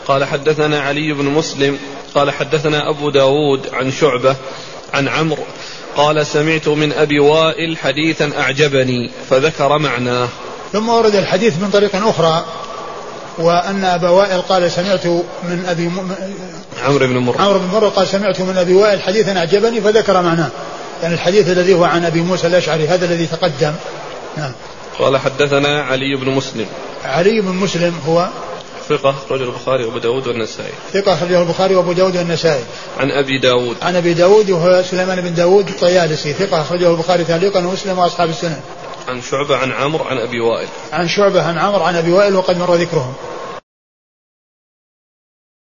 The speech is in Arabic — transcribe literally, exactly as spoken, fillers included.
قال حدثنا علي بن مسلم قال حدثنا أبو داود عن شعبة عن عمرو قال سمعت من أبي وائل حديثا أعجبني فذكر معناه. ثم ورد الحديث من طريق أخرى وأن أبا وائل قال سمعت من أبي م... عمرو بن مرة عمرو بن مرة قال سمعت من أبي وائل حديثا أعجبني فذكر معناه، يعني الحديث الذي هو عن أبي موسى الأشعري هذا الذي تقدم. نعم. قال حدثنا علي بن مسلم. علي بن مسلم هو ثقة أخرجه البخاري وأبو داود والنسائي. ثقة أخرجه البخاري وأبو داود والنسائي. عن أبي داود. عن أبي داود وهو سليمان بن داود الطيالسي ثقة أخرجه البخاري تعليقا ومسلم وأصحاب السنن. عن شعبة عن عمرو عن أبي وائل. عن شعبة عن عمرو عن أبي وائل وقد مر ذكرهم.